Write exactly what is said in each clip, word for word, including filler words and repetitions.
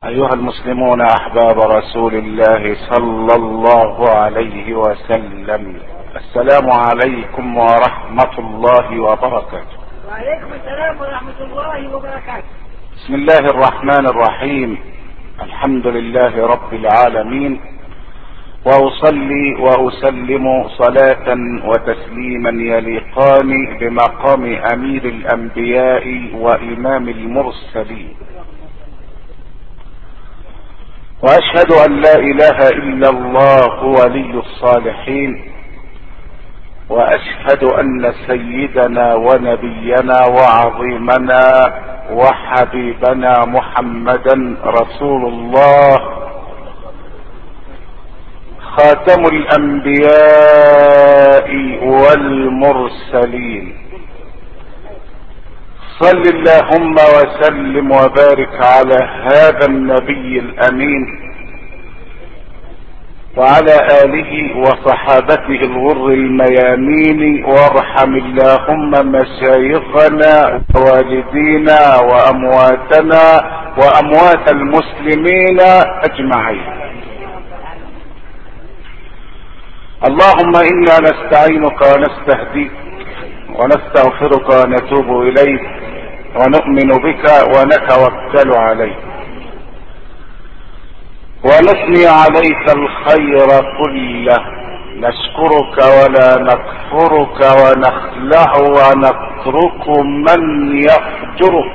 أيها المسلمون أحباب رسول الله صلى الله عليه وسلم، السلام عليكم ورحمة الله وبركاته. وعليكم السلام ورحمة الله وبركاته. بسم الله الرحمن الرحيم، الحمد لله رب العالمين، وأصلي وأسلم صلاة وتسليما يليقان بمقام أمير الأنبياء وإمام المرسلين، واشهد ان لا اله الا الله ولي الصالحين، واشهد ان سيدنا ونبينا وعظيمنا وحبيبنا محمدا رسول الله خاتم الانبياء والمرسلين. صل اللهم وسلم وبارك على هذا النبي الامين وعلى اله وصحابته الغر الميامين، وارحم اللهم مشايخنا ووالدينا وامواتنا واموات المسلمين اجمعين. اللهم انا نستعينك ونستهديك ونستغفرك ونتوب اليك ونؤمن بك ونتوكل عليك ونثني عليك الخير كله، نشكرك ولا نكفرك ونخلع ونترك من يفجرك.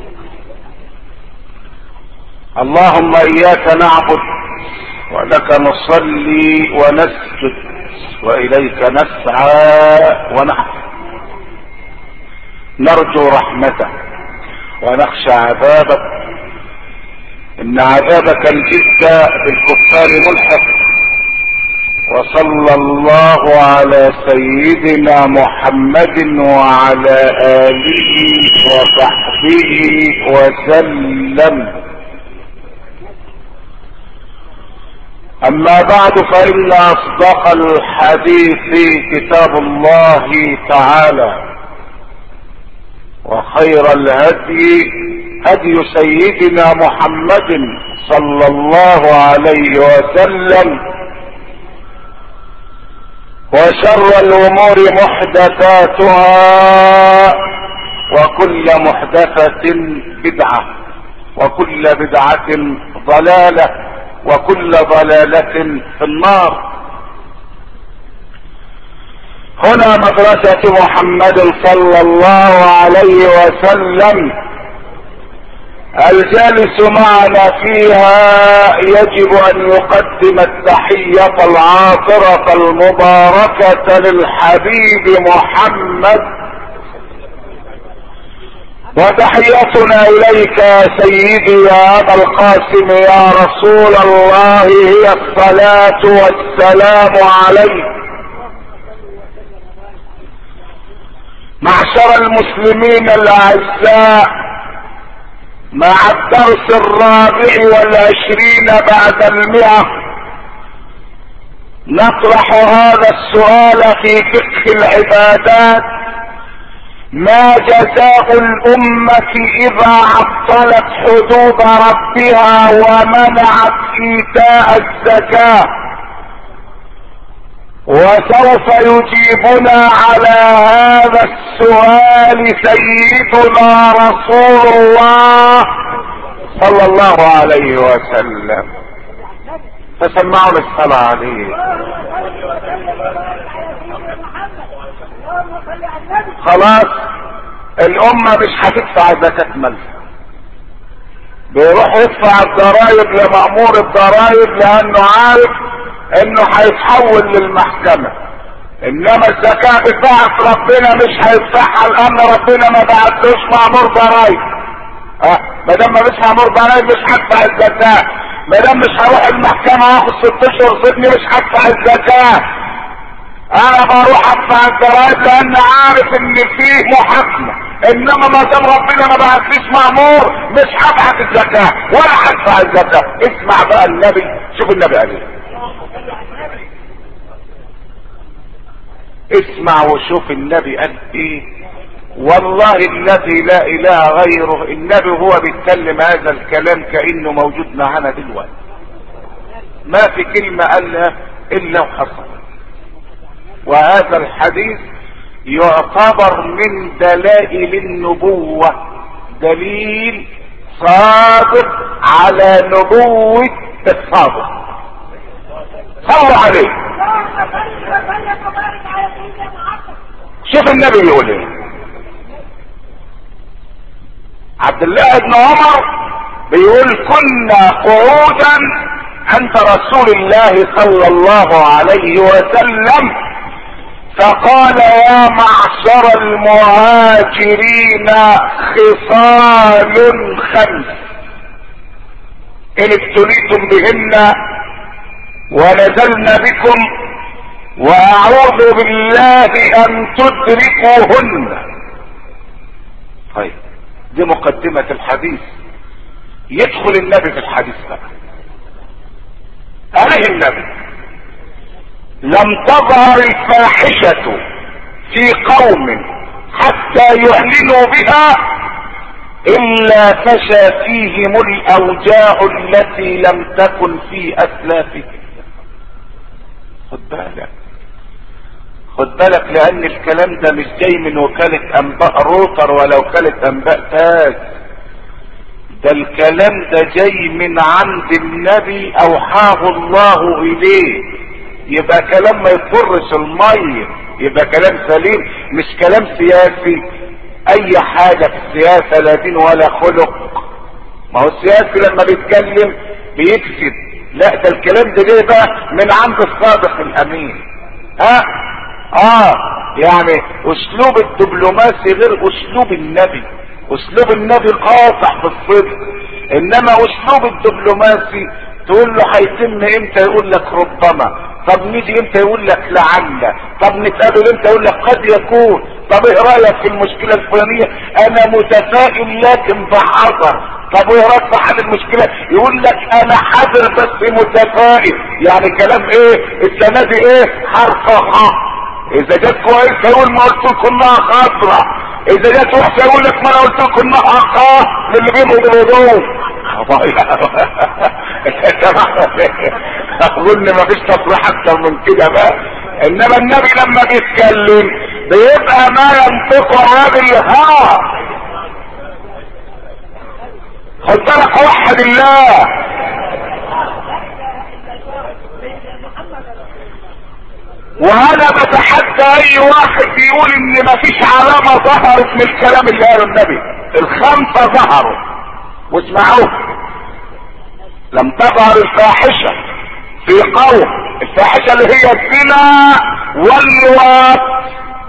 اللهم اياك نعبد ولك نصلي ونسجد واليك نسعى ونحفظ، نرجو رحمتك ونخشى عذابك، ان عذابك الجد بالكفار ملحق. وصلى الله على سيدنا محمد وعلى اله وصحبه وسلم. اما بعد، فان اصدق الحديث كتاب الله تعالى، وخير الهدي هدي سيدنا محمد صلى الله عليه وسلم، وشر الامور محدثاتها، وكل محدثة بدعة، وكل بدعة ضلالة، وكل ضلالة في النار. هنا مدرسة محمد صلى الله عليه وسلم، الجالس معنا فيها يجب ان يقدم التحية العاطرة المباركة للحبيب محمد، وتحيتنا اليك يا سيدي يا ابا القاسم يا رسول الله هي الصلاة والسلام عليك. معشر المسلمين الاعزاء، مع الدرس الرابع والعشرين بعد المئة نطرح هذا السؤال في فقه العبادات: ما جزاء الامة اذا عطلت حدود ربها ومنعت ايتاء الزكاة؟ وسوف يجيبنا على هذا السؤال سيدنا رسول الله صلى الله عليه وسلم، فسمعوا الصلاة عليه. خلاص الامة مش هتدفع زكاة مالها، بيروح يدفع الضرائب لمأمور الضرائب لانه عارف انه هيتحول للمحكمة، انما الزكاة بتاعت ربنا مش هيدفعها لان ربنا ما بعتلوش مأمور ضرائب. اه ما دام مش مأمور ضرائب مش هدفع الزكاة، ما دام مش هروح المحكمة واخد ست اشهر سجن مش هدفع الزكاة. انا بروح ادفع الضرائب لان عارف ان فيه محاكمة، انما ما دام ربنا ما بعتليش مأمور مش هبعت الزكاة ولا هدفع الزكاة. اسمع بقى النبي، شوف النبي قال ايه، اسمع وشوف النبي قال ايه والله الذي لا اله غيره النبي هو بيتكلم هذا الكلام كأنه موجود معنا دلوقتي، ما في كلمة قالها الا وحصل. وهذا الحديث يعتبر من دلائل النبوة، دليل صادق على نبوة الصادق. صلوا عليه. شوف النبي بيقول ايه. عبد الله بن عمر بيقول كنا قعودا عند رسول الله صلى الله عليه وسلم فقال يا معشر المهاجرين خصال خمس ان ابتليتم بهن ونزلنا بكم واعوذ بالله ان تدركوهن. طيب دي مقدمة الحديث، يدخل النبي في الحديث بقى. قال النبي لم تظهر الفاحشة في قوم حتى يعلنوا بها الا فشى فيهم الاوجاع التي لم تكن في اسلافهم. خد بالك خد بالك لان الكلام ده مش جاي من وكالة انباء روتر ولا وكالة انباء تاج، ده الكلام ده جاي من عند النبي اوحاه الله اليه، يبقى كلام ما يضرش المية، يبقى كلام سليم مش كلام سياسي. اي حاجة في السياسة لا دين ولا خلق، ما هو السياسي لما بيتكلم بيكذب، لا ده الكلام ده جاي بقى من عند الصادق الامين. ها اه يعني اسلوب الدبلوماسي غير اسلوب النبي، اسلوب النبي قاطع بالصدق، انما اسلوب الدبلوماسي تقول له هيتم امتى يقول لك ربما، طب نيجي امتى يقول لك لعل، طب نتقابل امتى يقول لك قد يكون، طب ايه رايك في المشكله الفلانيه انا متفائل لكن بحذر، طب ايه رايك في حل المشكله يقول لك انا حذر بس متفائل. يعني كلام ايه السنه دي ايه حرف خ، اذا جت كويسه يقول ما قلت لكم انها خضراء، اذا جت وحشه يقول لك ما انا قلت لكم انها خ اللي بينهم وبينهم. اظن ما فيش تصريح اكتر من كده بقى. انما النبي لما بيتكلم بيبقى ما ينطق الراجل الهوى. خد بالك وحد الله. وانا بتحدى اي واحد بيقول ان ما فيش علامة ظهرت من الكلام اللي قاله النبي. الخمسة ظهروا واسمعوه. لم تظهر الفاحشة في قوم، الفاحشة اللي هي الزنا واللواط،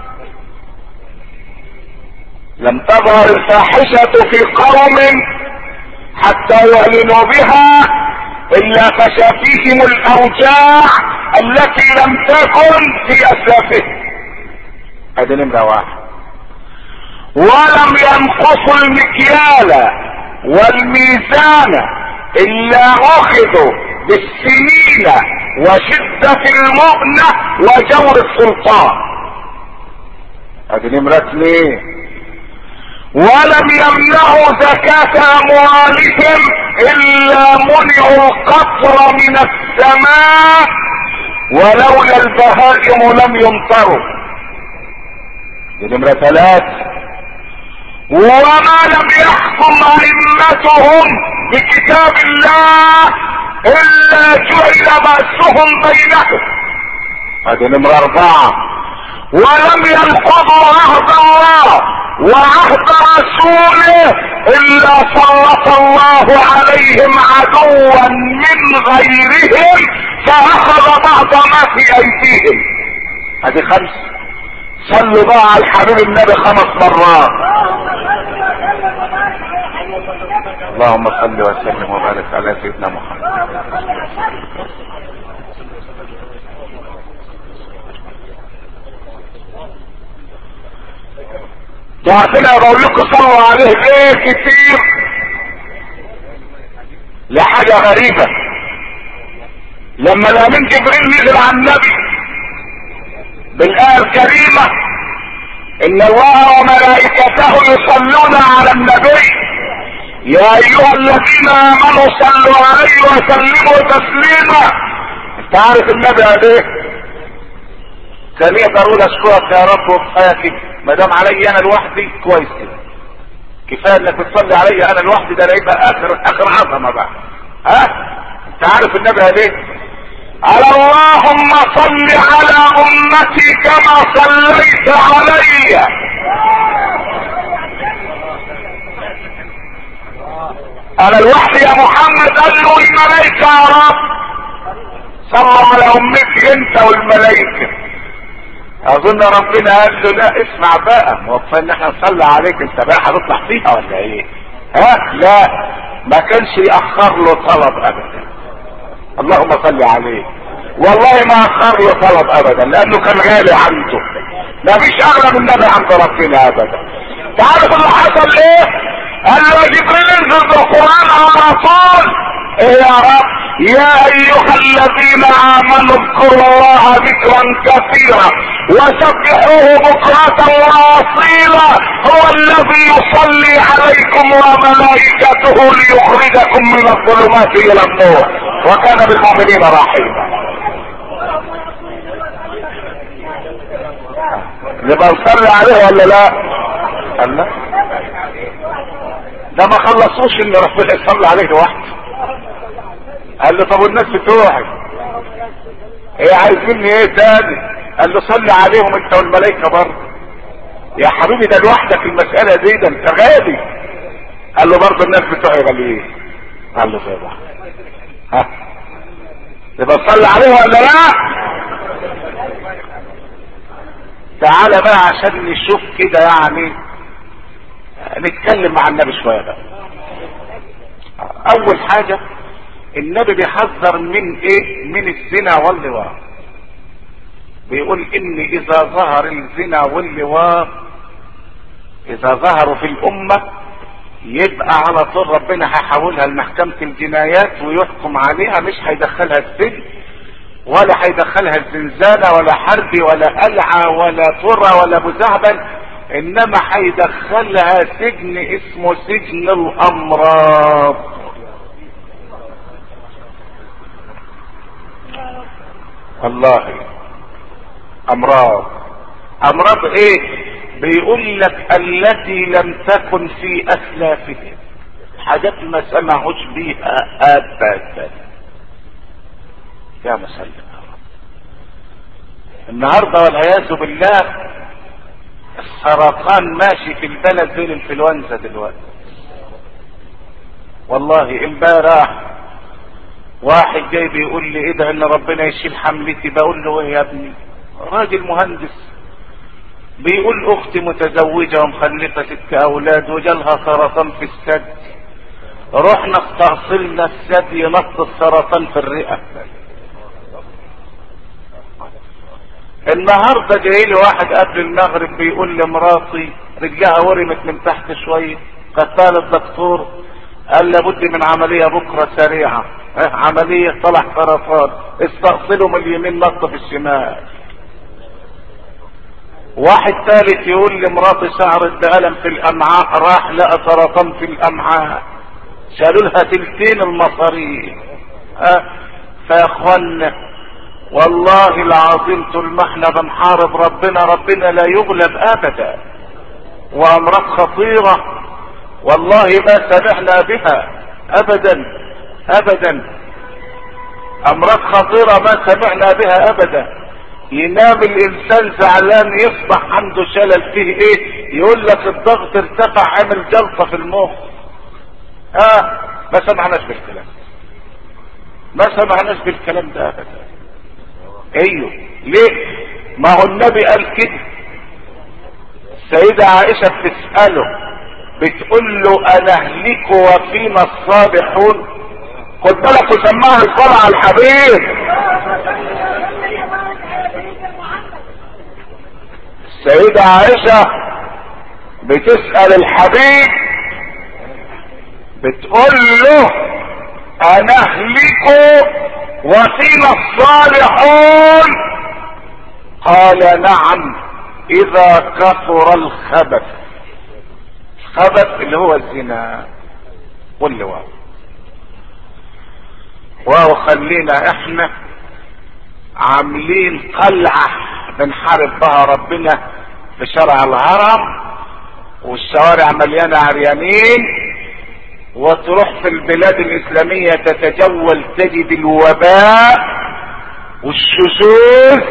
لم تظهر الفاحشة في قوم حتى يعلنوا بها الا فشى فيهم الاوجاع التي لم تكن في اسلافهم. هذه نمرة واحد. ولم ينقصوا المكيال والميزان الا اخذوا بالسنين وشدة المؤنة وجور السلطان. هذه نمرة اثنين. ولم يمنعوا زكاة اموالهم الا منعوا القطر من السماء ولولا البهائم لم يمطروا. دي نمرة ثلاث. وما لم يحكم ائمتهم بكتاب الله الا جعل بأسهم بينهم. هذه نمرة اربعة. ولم ينقضوا عهد الله وعهد رسوله الا سلط الله عليهم عدوا من غيرهم فاخذ بعض ما في ايديهم. هذه خمس. صلوا بقى على الحبيب النبي خمس مرات. اللهم صل وسلم وبارك على سيدنا محمد. وعشان بقول لكم صلوا عليه ايه كتير لحاجة غريبة. لما الامين جبريل نزل على النبي بالآية الكريمة ان الله وملائكته يصلون على النبي يا ايها الذين امنوا صلوا عليه وسلموا تسليما. انت عارف النبي قال ايه؟ كان يقدر يقول اشكرك يا رب وكفايه كده، ما دام علي انا لوحدي كويس كده، كفايه انك بتصلي علي انا لوحدي، ده يبقى اخر اخر عظمه بقى. ها انت عارف النبي قال ايه؟ قال اللهم صل على امتي كما صليت علي. انا لوحدي يا محمد. قال له الملائكه يا رب صلوا على امتي انت والملائكه. اظن ربنا قال له لا اسمع بقى، موفى ان احنا نصلي عليك انت بقى هتطلع فيها ولا ايه؟ ها لا، ما كانش يأخر له طلب ابدا. اللهم صل عليه. والله ما اخر له طلب ابدا لانه كان غالي عنده، ما فيش اغلى من النبي عند ربنا ابدا. تعرف اللي حصل ايه؟ قال له جبريل انزل بالقران على طول. ايه يا رب؟ يا ايها الذين امنوا اذكروا الله ذكرا كثيرا وسبحوه بكرة واصيلا هو الذي يصلي عليكم وملائكته ليخرجكم من الظلمات الى النور وكان بالمؤمنين رحيما. يبقى نصلي عليه ولا لا؟ قال لا، ده ما خلصوش ان ربنا يصلي عليه لوحده. قال له طب والناس بتوعي ايه عايزين ايه تاني؟ قال له صلي عليهم انت والملائكه برضه. يا حبيبي ده لوحدك المساله دي، ده انت غالي. قال له برضه الناس بتوعي غاليين. قال له زي بعض. ها يبقى صلي عليه ولا لا؟ تعالى بقى عشان نشوف كده، يعني نتكلم مع النبي شويه بقى. اول حاجه النبي بيحذر من ايه؟ من الزنا واللواط. بيقول ان اذا ظهر الزنا واللواط، اذا ظهروا في الامة يبقى على طول ربنا هيحولها لمحكمة الجنايات ويحكم عليها، مش هيدخلها السجن ولا هيدخلها الزنزانة ولا حربي ولا قلعة ولا طرة ولا مزعبل، انما هيدخلها سجن اسمه سجن الامراض. والله امراض. امراض ايه؟ بيقول لك التي لم تكن في اسلافهم، حاجات ما سمعوش بيها ابدا. يا مسلم النهارده والعياذ بالله السرطان ماشي في البلد زي الانفلونزا دلوقتي. والله امبارح واحد جاي بيقول لي ايه ده ان ربنا يشيل حملتي. بقول له ايه يا ابني؟ راجل مهندس بيقول اختي متزوجه ومخلفه ست اولاد وجالها سرطان في الثدي، رحنا استأصلنا الثدي نط السرطان في الرئه. النهارده جاي لي واحد قبل المغرب بيقول لي مراتي رجلها ورمت من تحت شويه، قتال الدكتور قال لابد من عمليه بكره سريعه، عمليه طلع سرطان، استأصلوا من اليمين نط في الشمال. واحد ثالث يقول لي مراتي شعرت بألم في الامعاء، راح لقى سرطان في الامعاء، شالوا لها تلتين المصاريف. أه فيا اخوانا والله العظيم طول ما احنا بنحارب ربنا ربنا لا يغلب ابدا. وامراض خطيرة والله ما سمعنا بها ابدا ابدا. امراض خطيرة ما سمعنا بها ابدا. ينام الانسان زعلان يصبح عنده شلل فيه ايه؟ يقول لك الضغط ارتفع عمل جلطة في المخ. اه ما سمعناش بالكلام، ما سمعناش بالكلام ده ابدا. ايوه ليه؟ ما هو النبي قال كده. السيدة عائشة بتسأله بتقول له انا اهلك وفينا الصالحون. خد بالك وسماها الصلاة على الحبيب. السيدة عائشة بتسأل الحبيب بتقول له انا اهلك وفينا الصالحون. قال نعم اذا كثر الخبث. الخبث اللي هو الزنا واللواط. واو خلينا احنا عاملين قلعة بنحارب بها ربنا في شارع الهرم، والشوارع مليانة عريانين، وتروح في البلاد الاسلامية تتجول تجد الوباء والشذوذ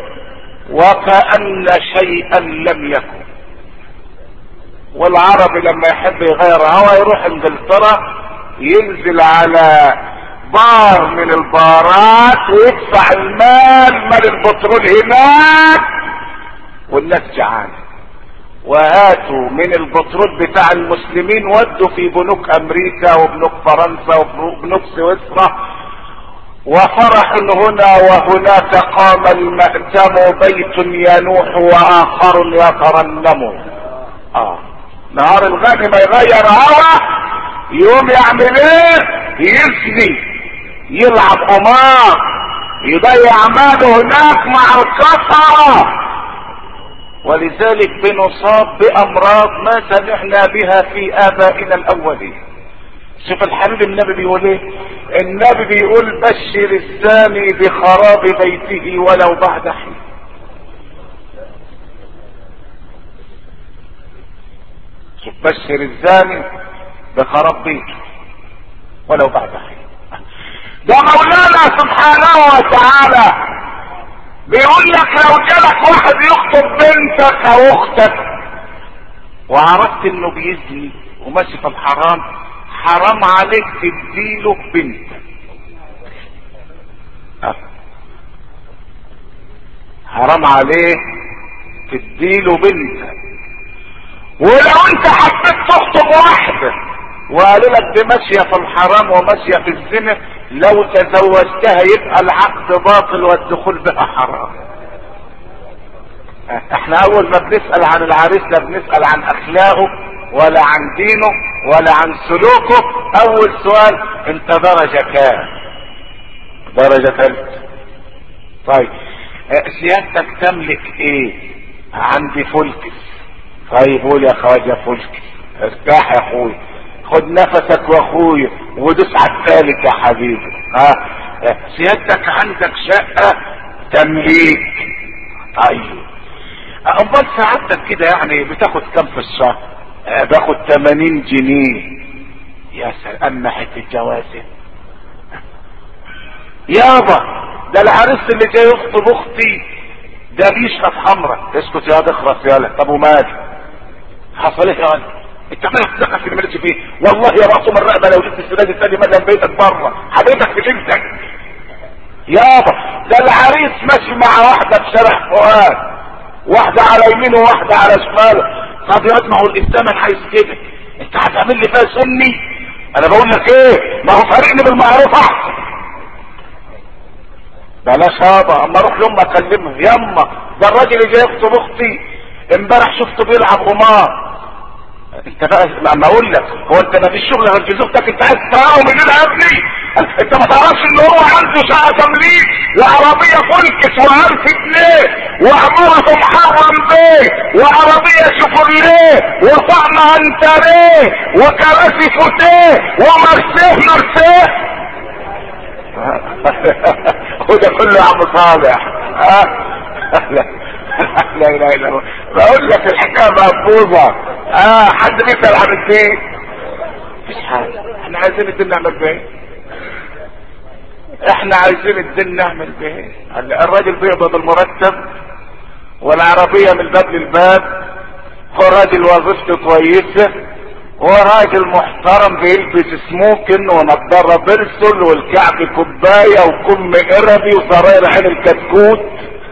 وكأن شيئا لم يكن. والعربي لما يحب يغير هوا يروح انجلترا ينزل على بار من البارات ويدفع المال مال البترول هناك والناس جعانه، وهاتوا من البترول بتاع المسلمين ودوا في بنوك امريكا وبنوك فرنسا وبنوك سويسرا، وفرح هنا وهناك قام المأتم بيت ينوح واخر يترنم. اه نهار الغني ما يغير هوا يوم يعمل ايه؟ يزني، يلعب قمار، يضيع ماله هناك مع الكفرة. ولذلك بنصاب بامراض ما سمعنا بها في ابائنا الاولين. شوف الحبيب النبي بيقول ايه؟ النبي بيقول بشر الزاني بخراب بيته ولو بعد حين. شوف بشر الزاني بخراب بيته ولو بعد حين. ده مولانا سبحانه وتعالى بيقول لك لو جالك واحد يخطب بنتك او اختك وعرفت انه بيزني وماشي في الحرام، حرام عليك تديله بنتك. أه. حرام عليك تديله بنتك. ولو انت حبيت تخطب واحده وقالوا لك دي ماشيه في الحرام وماشيه في الزنا، لو تزوجتها يبقى العقد باطل والدخول بها حرام. احنا اول ما بنسأل عن العريس لا بنسأل عن اخلاقه ولا عن دينه ولا عن سلوكه. اول سؤال انت درجة كام؟ درجة ثالثة. طيب سيادتك تملك ايه؟ عندي فولكس. طيب قول يا خواجة فولكس. ارتاح يا اخوي، خد نفسك واخويا ودوس على الثالث يا حبيبي. ها سيادتك عندك شقة تمليك. طيب امال سعادتك كده يعني بتاخد كام في الشهر؟ اه باخد ثمانين جنيه. يا سلام ناحية الجوازة يابا. ده العريس اللي جاي يخطب اختي ده بيشرب خمرة. اسكت يا واد اخرس يالا. طب ومالي؟ حصل ايه يا ولد؟ انت مالك تدخل في اللي مالكش فيه؟ والله يا معصوم الرقبه لو جبت السداد الثاني مدى بيتك بره حضرتك في بنتك يابا. ده العريس ماشي مع واحده في شارع فؤاد، واحده على يمينه وواحده على شماله. طب يا ما هو الاسلام عايز كده، انت هتعمل لي فيها سني؟ انا بقول لك ايه، ما هو فارقني بالمعروف احسن. بلاش يابا. اما اروح لامي اكلمها يما ده الراجل اللي جاي يخطب اختي امبارح شفته بيلعب قمار. انت بقى لما اقول لك هو انت ما فيش شغل غير جوزتك انت عايز تراهم من يا ابني؟ انت ما تعرفش ان هو عنده شقه تمليك وعربيه فولكس وألف جنيه وعمارته محرم بيه وعربيه شيفروليه وطعم انتريه وكراسي فوتيه ومرسيه مرسيه وده كله يا عم صالح. ها لا اله الا الله. بقول لك الحكايه مقبوضه. اه حد بيسال عن الدين؟ مفيش حاجه. احنا عايزين الدين نعمل بيه. احنا عايزين الدين نعمل بيه. الراجل بيقبض المرتب والعربيه من باب للباب، والراجل وظيفته كويسه وراجل محترم بيلبس سموكن ونضاره بيرسل والكعب كوبايه وكم قربي وزراير عين الكتكوت.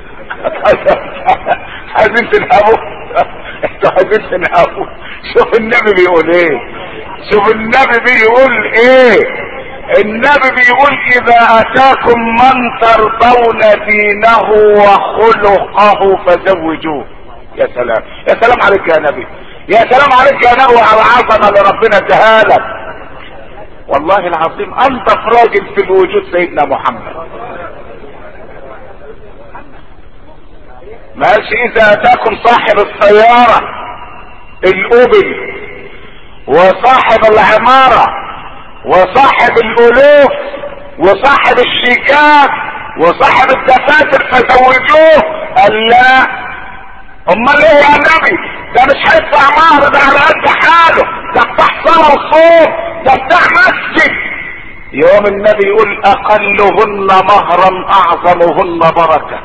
عايزين تنهبوا؟ انتوا عايزين تنهبوا؟ شوف النبي بيقول ايه. شوف النبي بيقول ايه. النبي بيقول اذا اتاكم من ترضون دينه وخلقه فزوجوه. يا سلام يا سلام عليك يا نبي، يا سلام عليك يا نبي على العظمه اللي ربنا اداها لك. والله العظيم انضف راجل في الوجود سيدنا محمد. ما قالش اذا اتاكم صاحب السيارة الاوبل وصاحب العمارة وصاحب الالوف وصاحب الشيكات وصاحب الدفاتر فزوجوه. قال لا، امال ايه يا نبي؟ ده مش هيدفع مهر، ده على قد حاله، ده بتاع صلاة وصوم، ده بتاع مسجد. يوم النبي يقول اقلهن مهرا اعظمهن بركة.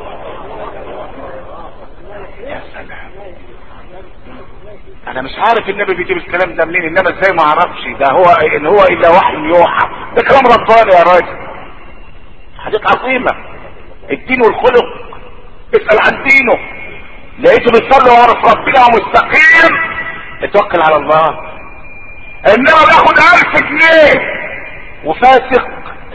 يا سلام، انا مش عارف النبي بيجيب الكلام ده منين، انما ازاي ما اعرفش؟ ده هو ان هو الا وحي يوحى، ده كلام رباني يا راجل، حاجات عظيمة. الدين والخلق، اسأل عن دينه، لقيته بيصلي وعرف ربنا ومستقيم، اتوكل على الله. انما بياخد الف جنيه وفاسق،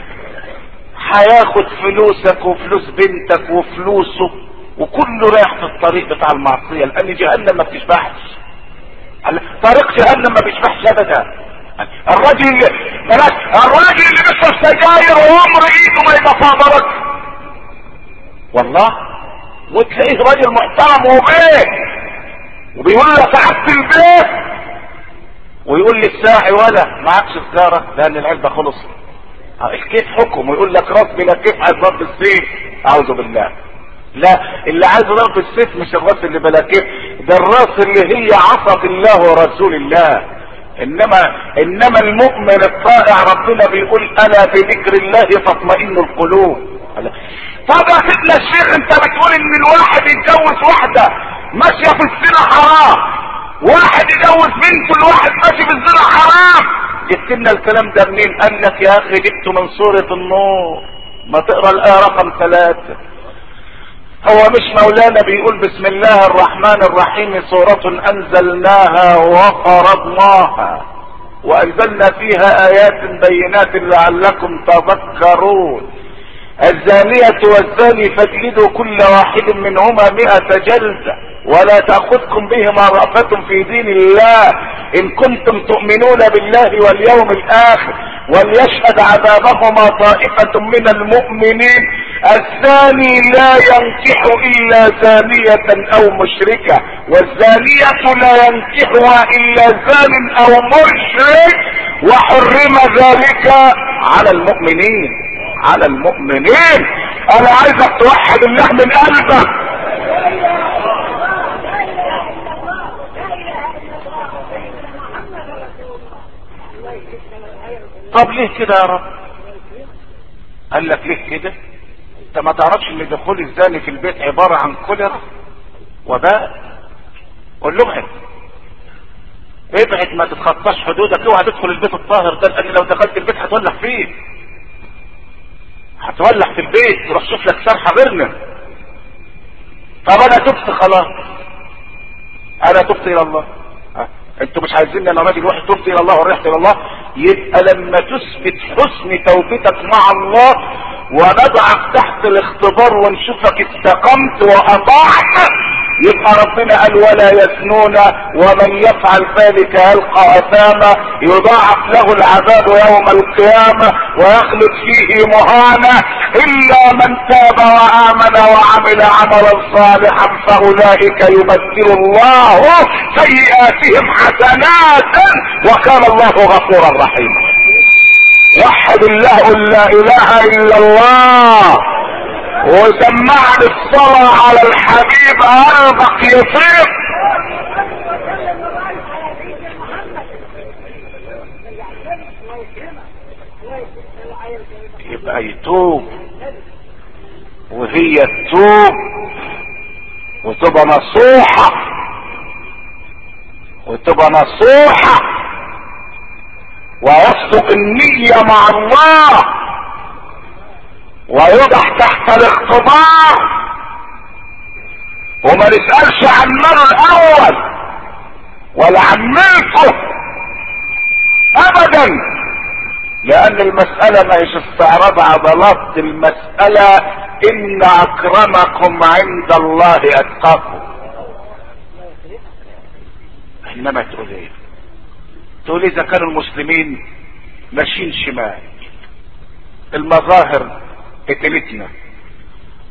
هياخد فلوسك وفلوس بنتك وفلوسه وكله رايح في الطريق بتاع المعصية، لان جهنم ما بتشبعش، طريق جهنم ما بيشبعش ابدا. الراجل بلاش، الراجل اللي بيشرب سجاير وعمر ايده ما يبقى فاضلك والله، وتلاقيه راجل محترم وبيت وبيقول له سعادة البيت، ويقول لي الساعي ولا معكش سجارة لان العلبة خلص. الكيف حكم، ويقول لك راس بلا كيف عايز ضرب السيف، اعوذ بالله. لا، اللي عايز ضرب السيف مش الراس اللي بلا كيف، ده الراس اللي هي عصت الله ورسول الله. انما انما المؤمن الطائع ربنا بيقول الا بذكر الله تطمئن القلوب. طب يا سيدنا الشيخ، انت بتقول ان الواحد يتجوز واحدة ماشية في الزنا حرام، واحد يجوز بنته الواحد ماشي في الزنا حرام، جبت لنا الكلام ده منين؟ قال لك يا اخي جبته من سورة النور، ما تقرا الآية رقم ثلاثة. هو مش مولانا بيقول بسم الله الرحمن الرحيم سورة انزلناها وفرضناها وانزلنا فيها ايات بينات لعلكم تذكرون، الزانية والزاني فاجلدوا كل واحد منهما مئة جلدة ولا تأخذكم بهما رأفة في دين الله إن كنتم تؤمنون بالله واليوم الآخر وليشهد عذابهما طائفة من المؤمنين، الزاني لا ينكح إلا زانية أو مشركة والزانية لا ينكحها إلا زان أو مشرك وحرم ذلك على المؤمنين، على المؤمنين. انا عايزك توحد الله من قلبك. طب ليه كده يا رب؟ قال لك ليه كده؟ انت ما تعرفش ان دخول الزاني في البيت عبارة عن كوليرا وباء؟ قول له ابعد ابعد، ما تتخطاش حدودك، اوعى تدخل البيت الطاهر ده، لان لو دخلت البيت هتولع فيه، هتولع في البيت، تروح شوف لك سرحة غيرنا. طب انا تبت خلاص، انا تبت الى الله. ها؟ انتوا مش عايزين انا راجل واحد تبت الى الله ورحت الى الله؟ يبقى لما تثبت حسن توبتك مع الله ونضعك تحت الاختبار ونشوفك استقمت واطعت، يبقى ربنا قال ولا يزنون ومن يفعل ذلك يلقى اثاما يضاعف له العذاب يوم القيامة ويخلد فيه مهانا الا من تاب وامن وعمل عملا صالحا فاولئك يبدل الله سيئاتهم حسنات وكان الله غفورا رحيما. وحد الله، قل لا اله الا الله، وسمعني الصلاة على الحبيب قلبك يطيب. يبقى يتوب وهي تتوب وتبقى نصوحة وتبقى نصوحة ويصدق النية مع الله ويوضع تحت الاختبار وما نسألش عن ماله الاول ولا عن ملكه ابدا، لان المسألة ما هيش استعراض عضلات، المسألة ان اكرمكم عند الله اتقاكم. انما تقول ايه؟ تقول اذا كانوا المسلمين ماشيين شمال، المظاهر قتلتنا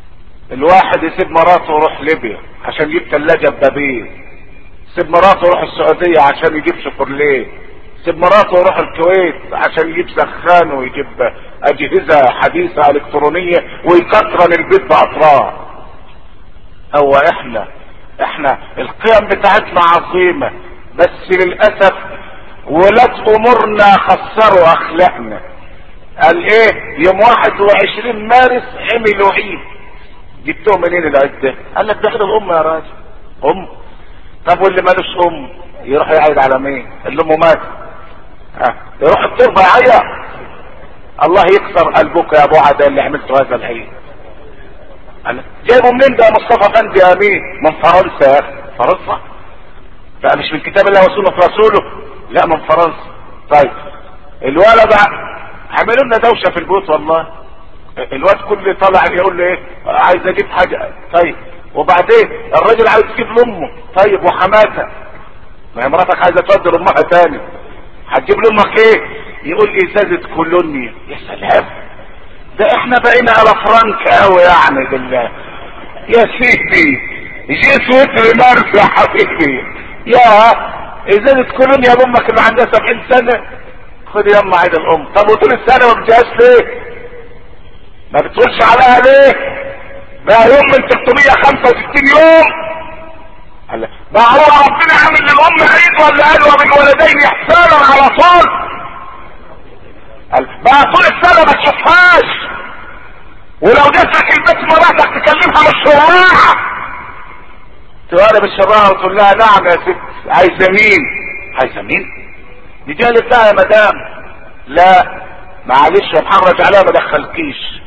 الواحد يسيب مراته ويروح ليبيا عشان يجيب ثلاجه ببابين، يسيب مراته ويروح السعوديه عشان يجيب شوكوليه، يسيب مراته ويروح الكويت عشان يجيب سخان ويجيب اجهزه حديثه الكترونيه ويكترن البيت باطراف. هو احنا احنا القيم بتاعتنا عظيمه، بس للاسف ولاد امورنا خسروا اخلاقنا. قال ايه يوم واحد وعشرين مارس عملوا عيد، جبتهم منين العيد ده؟ قال لك ده عيد الام يا راجل. ام؟ طب واللي مالوش ام يروح يعيد على مين؟ اللي امه مات ها يروح التربه يعيط؟ الله يكسر قلبك يا ابو عدا اللي عملته هذا العيد. جايبه منين ده يا مصطفى فندي يا مين؟ من فرنسا يا اخي. فرنسا؟ بقى مش من كتاب الله وسنة رسوله؟ لا من فرنسا. طيب الولد عملوا لنا دوشه في البيوت والله. الواد كل طالع يقول له ايه عايز اجيب حاجه. طيب وبعدين الراجل عايز يجيب لامه. طيب وحماتها، ما هي مراتك عايزه تودي لامها تاني، هتجيب لامك ايه؟ يقول لي ازازه كولونيا. يا سلام، ده احنا بقينا على فرنك قوي يعني بالله. يا سيدي جيت وتر مارس يا حبيبي. يا ازازه كولونيا لامك اللي عندها سبعين سنه، خد يما عيد الام. طب وطول السنه ما بتجيهاش ليه؟ ما بتقولش عليها ليه؟ بقى يوم من ثلاثمية وخمسة وستين يوم. قال بقى هو ربنا عامل للام عيد ولا قال وبالولدين احسانا على طول؟ قال بقى طول السنه ما تشوفهاش، ولو جات لك البيت مراتك تكلمها بالشراعه، تقرب الشراعه وتقول لها نعم يا ست عايزه مين؟ عايزه مين؟ دي جالت لها يا مدام. لا معلش يا محرج عليها ما دخلكيش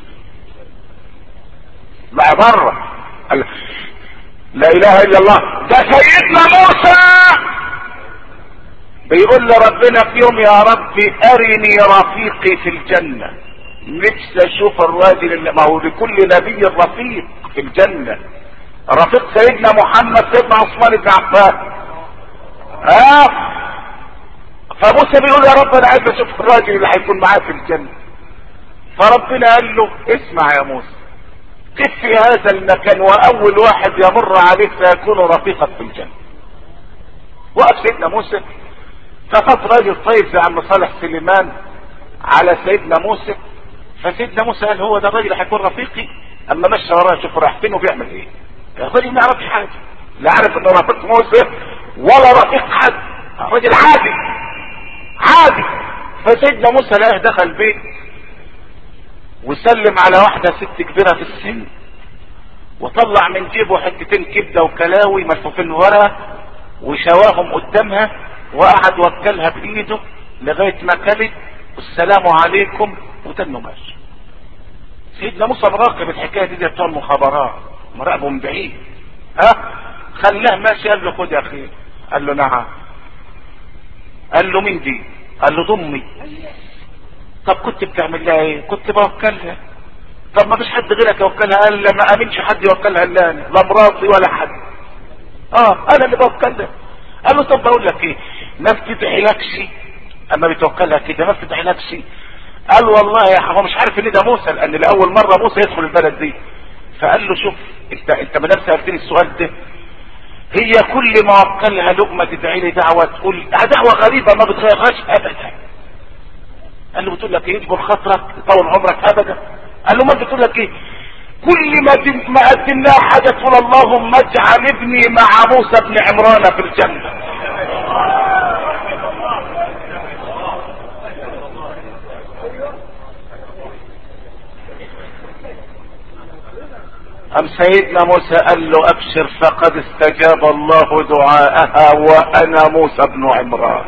بقى بره. لا اله الا الله. ده سيدنا موسى بيقول لربنا في يوم يا ربي ارني رفيقي في الجنة. نفسي اشوف الراجل اللي ما هو لكل نبي رفيق في الجنة. رفيق سيدنا محمد سيدنا عثمان بن عفان. ها آه. فموسى بيقول يا رب انا عايز اشوف الراجل اللي هيكون معاه في الجنة. فربنا قال له اسمع يا موسى، قف في هذا المكان واول واحد يمر عليك سيكون رفيقك في الجنة. وقف سيدنا موسى، فقط راجل طيب زي عم صالح سليمان على سيدنا موسى. فسيدنا موسى قال هو ده الراجل هيكون رفيقي؟ اما مشى وراه شوف راح فين وبيعمل ايه. الراجل ما يعرفش حاجه، لا عارف انه رفيق موسى ولا رفيق حد، راجل عادي عادي. فسيدنا موسى لقاه دخل البيت وسلم على واحده ست كبيره في السن، وطلع من جيبه حتتين كبده وكلاوي ملفوفين ورا وشواهم قدامها، وقعد وكلها بايده لغايه ما كلت والسلام عليكم وتنه ماشي. سيدنا موسى مراقب الحكايه دي زي بتوع المخابرات، مراقبه من بعيد. ها خلاه ماشي. قال له خد يا اخي. قال له نعم. قال له مين دي؟ قال له ضمي. طب كنت بتعمل لها ايه؟ كنت بوكلها. طب ما فيش حد غيرك يوكلها؟ قال لا ما امنش حد يوكلها الا انا، لا مراتي ولا حد. اه انا اللي بوكلها. قال له طب بقول لك ايه، ما بتدعيلكش اما بتوكلها كده ما بتدعيلكش؟ قال والله يا هو مش عارف ان ده موسى، لان لاول مره موسى يدخل البلد دي. فقال له شوف انت انت ما دام سالتني السؤال ده، هي كل ما وكلها لقمه تدعي لي دعوه تقول دعوه غريبه ما بتغيرهاش ابدا. قال له بتقول لك ايه يجبر خاطرك يطول عمرك ابدا؟ قال له ما بتقول لك ايه كل ما ما قدمنا حاجه تقول اللهم اجعل ابني مع موسى بن عمران في الجنه. ام سيدنا موسى قال له ابشر فقد استجاب الله دعاءها وانا موسى بن عمران.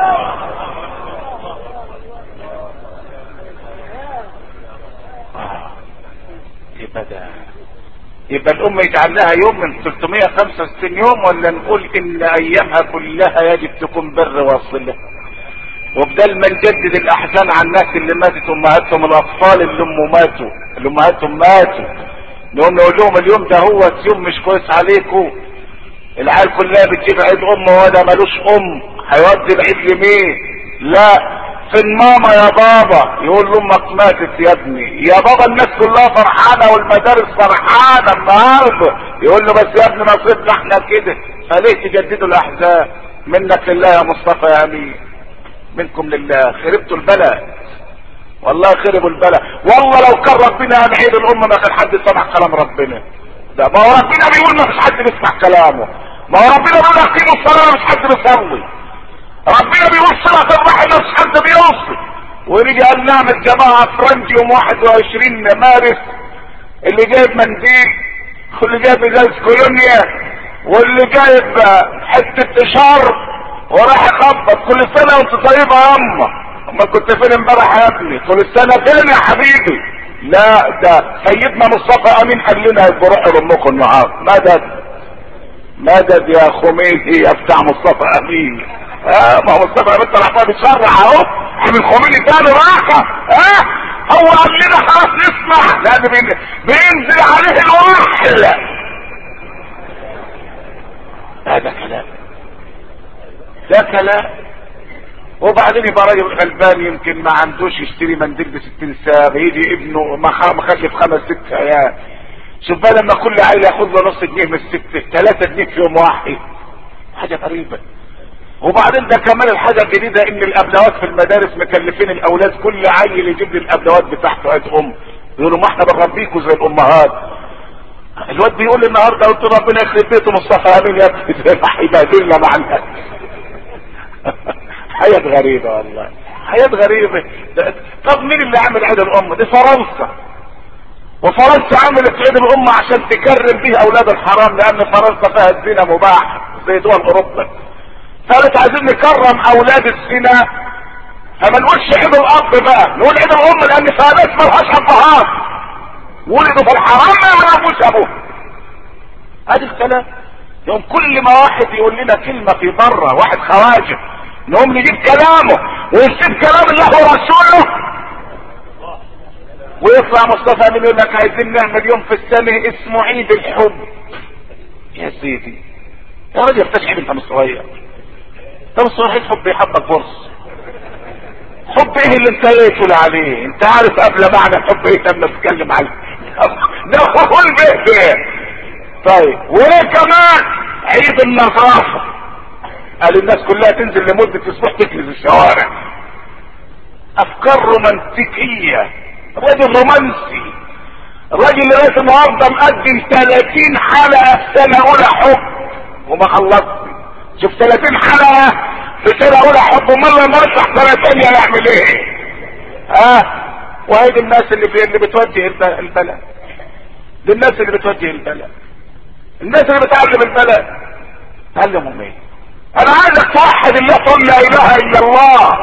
آه. يبقى ده يبقى الام يجعل لها يوم من ثلاثمية وخمسة وستين يوم، ولا نقول ان ايامها كلها يجب تكون بر وصله؟ وبدل ما نجدد الاحزان عن الناس اللي ماتت امهاتهم الاطفال اللي امه ماتوا اللي امهاتهم ماتوا، نقوم نقول لهم اليوم ده هو يوم مش كويس عليكم. العيال كلها بتجيب عيد ام وده ملوش ام، هيودي العيد لمين؟ لا فين ماما يا بابا؟ يقول له امك ماتت يا ابني. يا بابا الناس كلها فرحانه والمدارس فرحانه النهارده. يقول له بس يا ابني نصيبنا احنا كده. فليه تجددوا الاحزان؟ منك لله يا مصطفى يا امين، منكم لله. خربتوا البلد والله، خربوا البلد والله. لو كان ربنا قال عيد الام ما كان حد سمع كلام ربنا ده. ما هو ربنا بيقول ما فيش حد بيسمع كلامه. ما هو ربنا بيقول اقيموا الصلاه ما فيش حد بيصلي. ربنا بيقول صلاه الرحم ما فيش حد بيوصي. ورجع قال نعمل جماعه فرنجي يوم واحد وعشرين مارس، اللي جايب منديل واللي جايب ازاز كولونيا واللي جايب حته اشار وراح يخبط. كل سنه وانت طيبه يا اما. اما كنت فين امبارح يا ابني؟ كل سنه فين يا حبيبي؟ لا ده سيدنا مصطفى امين قال لنا روحوا لامكم النهارده. مدد مدد يا خميني يا بتاع مصطفى امين. اه ما هو مصطفى امين طلع بيتشرح اهو. عامل خميني تاني راحه. اه هو قال لنا خلاص نسمع، لان بينزل عليه الوحي. هذا كلام، ده كلام. وبعدين يبقى راجل غلبان يمكن ما عندوش يشتري منديل بستين ساغ، يجي ابنه مخلف خمس ست عيال. شوف بقى لما كل عيل ياخد له نص جنيه من الستة، ثلاثة جنيه في يوم واحد، حاجة غريبة. وبعدين ده كمان الحاجة الجديدة ان الابلوات في المدارس مكلفين الاولاد كل عيل يجيب لي الابلوات بتاعته قد ام. يقولوا ما احنا بنربيكوا زي الامهات. الواد بيقول لي النهارده قلت ربنا يخرب بيته مصطفى امين يا ابني زي ما هيبهدلنا مع الناس. حياة غريبة والله، حياة غريبة. طب مين اللي عمل عيد الام؟ دي فرنسا. وفرنسا عملت عيد الام عشان تكرم بيه اولاد الحرام، لان فرنسا فيها الزنا مباح زي دول اوروبا. قالت عايزين نكرم اولاد الزنا، فما نقولش عيد الاب بقى، نقول عيد الام، لان فيها ناس ملهاش ابهات ولدوا في الحرام ما يعرفوش ابوه. ادي الكلام. يوم كل ما واحد يقول لنا كلمة في بره، واحد خواجه، نقوم نجيب كلامه ونسيب كلام الله ورسوله، ويطلع مصطفى امين يقول لك عايزين نعمل يوم في السنة اسمه عيد الحب. يا سيدي يا راجل افتشحب، انت مش صغير، انت مش صغير. حب يحبك فرص. حب ايه اللي انت ايه تقول عليه؟ انت عارف قبل معنى الحب ايه لما تتكلم عليه؟ ده هو البيت. طيب وايه كمان؟ عيد النظافة. قال الناس كلها تنزل لمدة اسبوع تكنس الشوارع. افكار رومانتيكية. راجل رومانسي، الراجل لغايه النهارده مقدم ثلاثين حلقة في سنة اولى حب وما خلصش. شوف ثلاثين حلقة في سنة اولى حب، امال لما يشرح سنة ثانية يعمل ايه؟ اه وهيدي الناس اللي في اللي بتوجه البلد، دي الناس اللي بتوجه البلد، الناس اللي بتعلم البلد. تعلمهم ايه؟ انا عايزك توحد الله، تقول لا اله الا الله.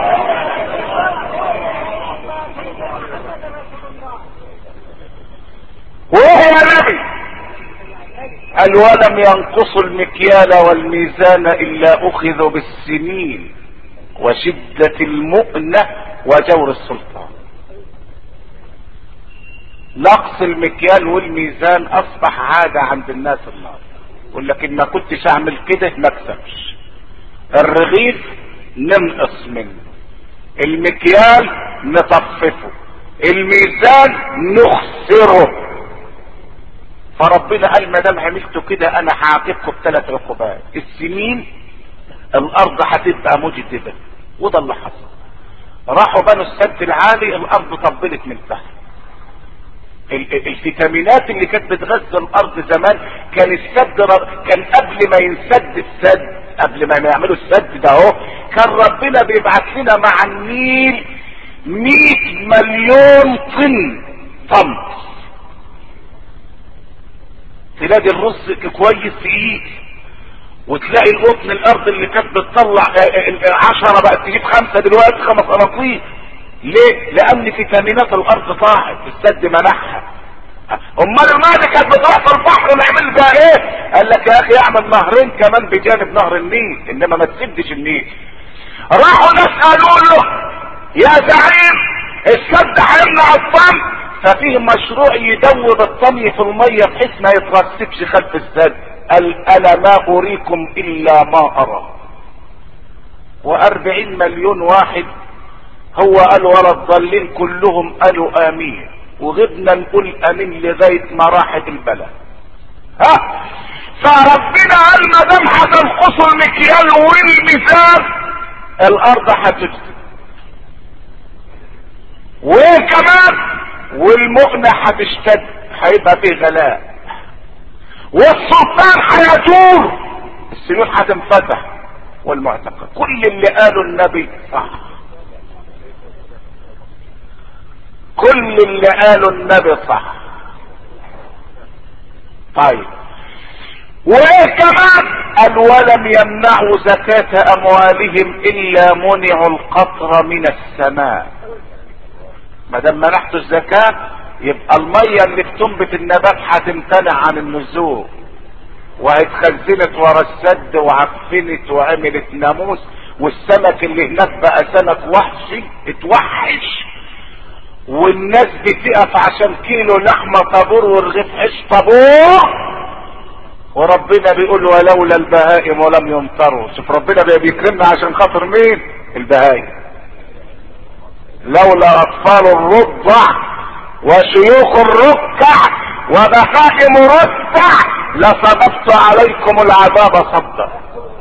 وايه يا نبي؟ قال ولم ينقصوا المكيال والميزان الا اخذوا بالسنين وشدة المؤنة وجور السلطان. نقص المكيال والميزان اصبح عادة عند الناس النهارده. يقول لك ان ما كنتش اعمل كده ما اكسبش. الرغيف ننقص منه، المكيال نطففه، الميزان نخسره. فربنا قال ما دام عملتوا كده انا هعاقبكم بثلاث عقوبات. السنين الارض هتبقى مجدبه، وده اللي حصل. راحوا بنوا السد العالي، الارض طبلت من تحت. الفيتامينات اللي كانت بتغذى الارض زمان، كان السد كان قبل ما ينسد السد، قبل ما يعملوا السد ده اهو، كان ربنا بيبعت لنا مع النيل مئة مليون طن طمس. تلاقي الرز كويس تقيل، وتلاقي القطن الارض اللي كانت بتطلع عشرة بقت تجيب خمسة دلوقتي، خمس قراطيس. ليه؟ لان فيتامينات الارض طاحت، السد منحها. امال الماء اللي كانت بتروح في البحر نعمل بقى ايه؟ قال لك يا اخي اعمل نهرين كمان بجانب نهر النيل، انما ما تسدش النيل. راحوا ناس قالوا له يا زعيم السد هيمنع الطمي، ففيه مشروع يدوب الطمي في المية بحيث ما يترسبش خلف السد. قال انا ما اريكم الا ما ارى. واربعين مليون واحد هو قال ولا الضالين كلهم قالوا امين، وغبنا نقول امين لغايه ما راحت البلد. ها فربنا قال ما دام هتنقصوا المكيال والميزان الارض هتفسد، وايه كمان، والمؤنة هتشتد، هيبقى فيه غلاء، والسلطان هيجور، السيول هتنفتح، والمعتقد. كل اللي قاله النبي صح، كل اللي قاله النبي صح. طيب وايه كمان؟ قال ولم يمنعوا زكاة اموالهم الا منعوا القطر من السماء. ما دام منعتوا الزكاة يبقى المية اللي بتنبت النبات هتمتنع عن النزول، وهتخزنت ورا السد وعفنت وعملت ناموس، والسمك اللي هناك بقى سمك وحشي اتوحش، والناس بتقف عشان كيلو لحمة طابور ورغيف عيش طابور، وربنا بيقول ولولا البهائم ولم يمطروا. شوف ربنا بيكرمنا عشان خاطر مين؟ البهائم. لولا اطفال الرضع وشيوخ الركع وبهائم رتع لصببت عليكم العذاب صبا.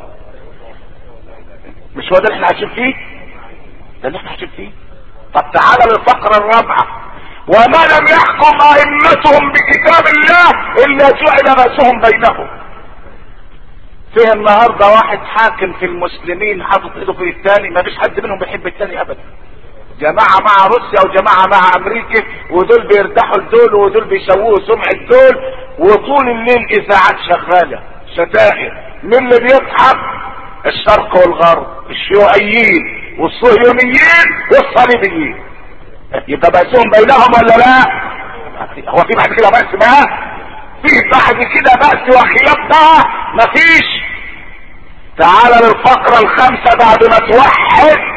مش هو ده اللي احنا عايشين فيه؟ ده اللي احنا عايشين فيه. طب تعالى للفقرة الرابعة، وما لم يحكم ائمتهم بكتاب الله الا جعل باسهم بينهم. فيه النهارده واحد حاكم في المسلمين حاطط ايده في الثاني، ما فيش حد منهم بيحب الثاني ابدا. جماعة مع روسيا وجماعة مع امريكا، ودول بيردحوا لدول ودول بيشوهوا سمعة دول، وطول الليل اذاعات شغالة شتائم. مين اللي بيضحك؟ الشرق والغرب، الشيوعيين والصهيونيين والصليبيين. يبقى بأسهم بينهم ولا لا؟ هو في بعد كده بأس بقى؟ في بعد كده بأس وخلاف بقى؟ مفيش. تعال للفقرة الخامسة بعد ما توحد.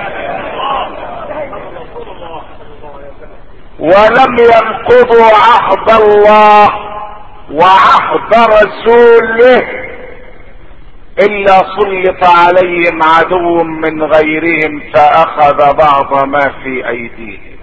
ولم ينقضوا عهد الله وعهد رسوله الا سلط عليهم عدو من غيرهم فاخذ بعض ما في ايديهم.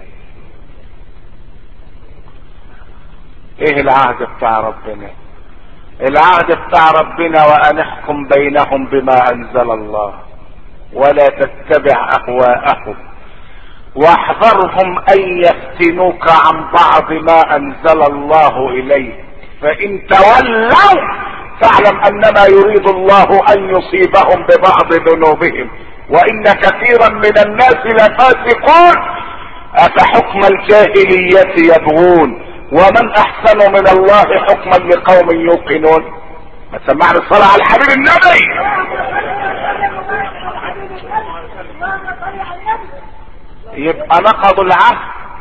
ايه العهد بتاع ربنا؟ العهد بتاع ربنا وان احكم بينهم بما انزل الله ولا تتبع اهواءهم واحذرهم ان يفتنوك عن بعض ما انزل الله اليك فان تولوا فاعلم انما يريد الله ان يصيبهم ببعض ذنوبهم وان كثيرا من الناس لفاسقون افحكم الجاهلية يبغون ومن احسن من الله حكما لقوم يوقنون. ما تسمعنا الصلاة على حبيب النبي. يبقى نقضوا العهد،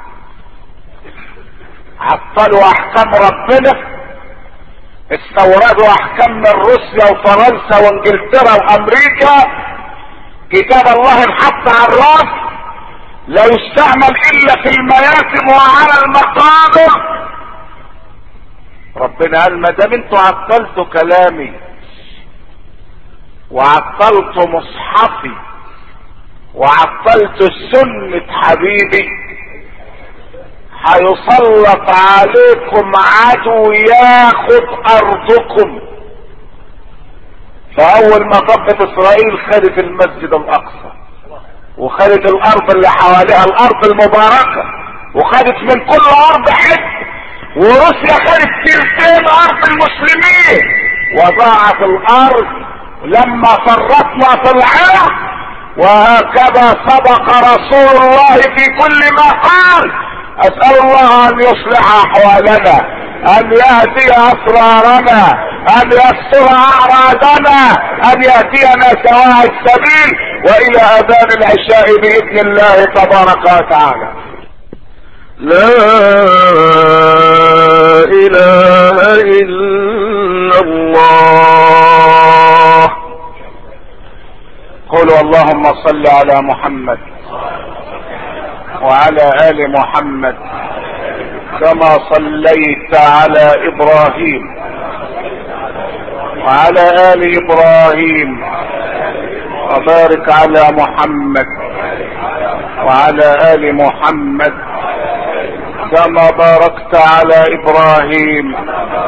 عطلوا احكام ربنا، استوردوا احكام من روسيا وفرنسا وانجلترا وامريكا. كتاب الله انحط على الراس لا يستعمل الا في المياسم وعلى المقابر. ربنا قال ما دام انتوا عطلتوا كلامي وعطلتوا مصحفي وعطلتوا سنة حبيبي هيسلط عليكم عدو ياخد ارضكم. فاول ما ضبط اسرائيل خدت المسجد الاقصى وخدت الارض اللي حواليها الارض المباركة وخدت من كل ارض حته، وروسيا خدت تلتين ارض المسلمين وضاعت الارض لما فرطنا في العراق. وهكذا صدق رسول الله في كل ما قال. اسأل الله ان يصلح احوالنا، ان يهدي اسرارنا، ان يستر اعراضنا، ان يهدينا سواء السبيل والى اذان العشاء باذن الله تبارك وتعالى. لا اله الا الله. قولوا اللهم صل على محمد وعلى ال محمد كما صليت على ابراهيم وعلى ال ابراهيم وبارك على محمد وعلى آل محمد كما باركت على إبراهيم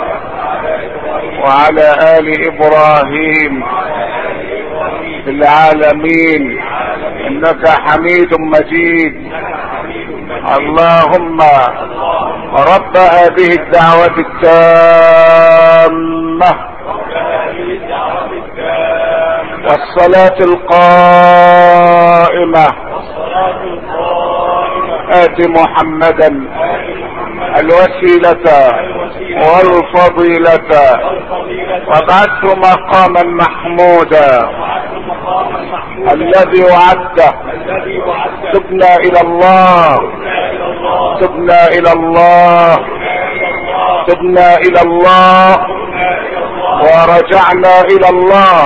وعلى آل إبراهيم في العالمين إنك حميد مجيد. اللهم رب هذه الدعوة التامة والصلاة القائمة آت محمدا الوسيلة والفضيلة وابعثه مقاما محمودا الذي وعدته. تبنا الى الله تبنا الى الله تبنا الى الله ورجعنا الى الله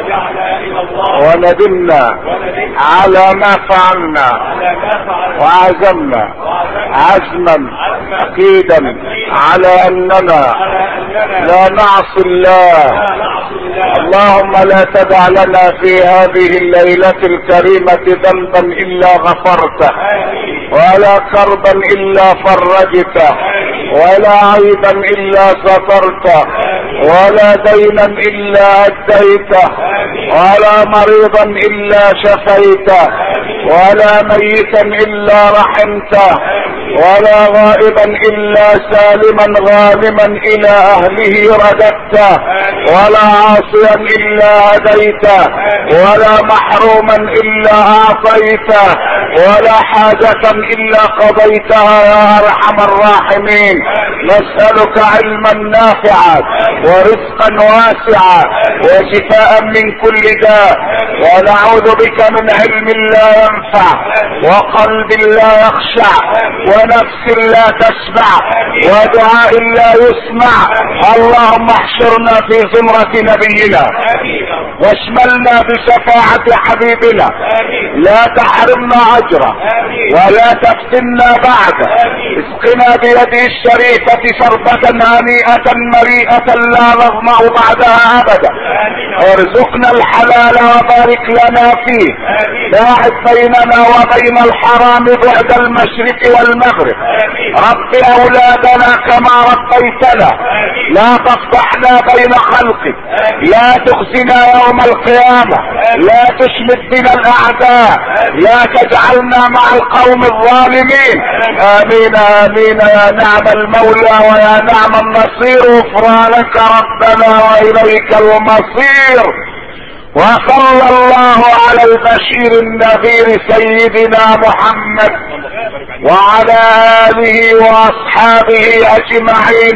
وندمنا على ما فعلنا وعزمنا عزما اكيدا على اننا لا نعصي الله. اللهم لا تدع لنا في هذه الليلة الكريمة ذنبا الا غفرته ولا كربا الا فرجته ولا عيبا الا سترته ولا دينا الا اديته ولا مريضا الا شفيته ولا ميتا الا رحمته ولا غائبا الا سالما غانما الى اهله رددته ولا عاصيا الا هديته ولا محروما الا اعطيته ولا حاجة الا قضيتها يا ارحم الراحمين. نسألك علما نافعا ورزقا واسعا وشفاء من كل داء ونعوذ بك من علم لا ينفع وقلب لا يخشع ونفس لا تشبع ودعاء لا يسمع. اللهم احشرنا في زمرة نبينا واشملنا بشفاعة حبيبنا لا تحرمنا اجره ولا تفتنا بعده. اسقنا بيده الشريفة شربة هنيئة مريئة لا نظمأ بعدها ابدا. وارزقنا الحلال وبارك لنا فيه. باعد بيننا وبين الحرام بعد المشرق والمغرب. رب اولادنا كما ربيتنا. لا تفضحنا بين خلقك. لا تخزنا يوم القيامة. لا تشمت بنا الاعداء. لا تجعلنا مع القوم الظالمين. امين امين يا نعم المولى ويا نعم النصير. غفرانك ربنا واليك المصير. وصلى الله على البشير النذير سيدنا محمد وعلى آله واصحابه اجمعين.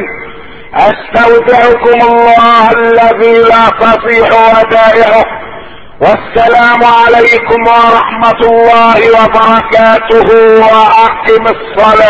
استودعكم الله الذي لا تصيح ودائعه. والسلام عليكم ورحمة الله وبركاته. واقم الصلاة.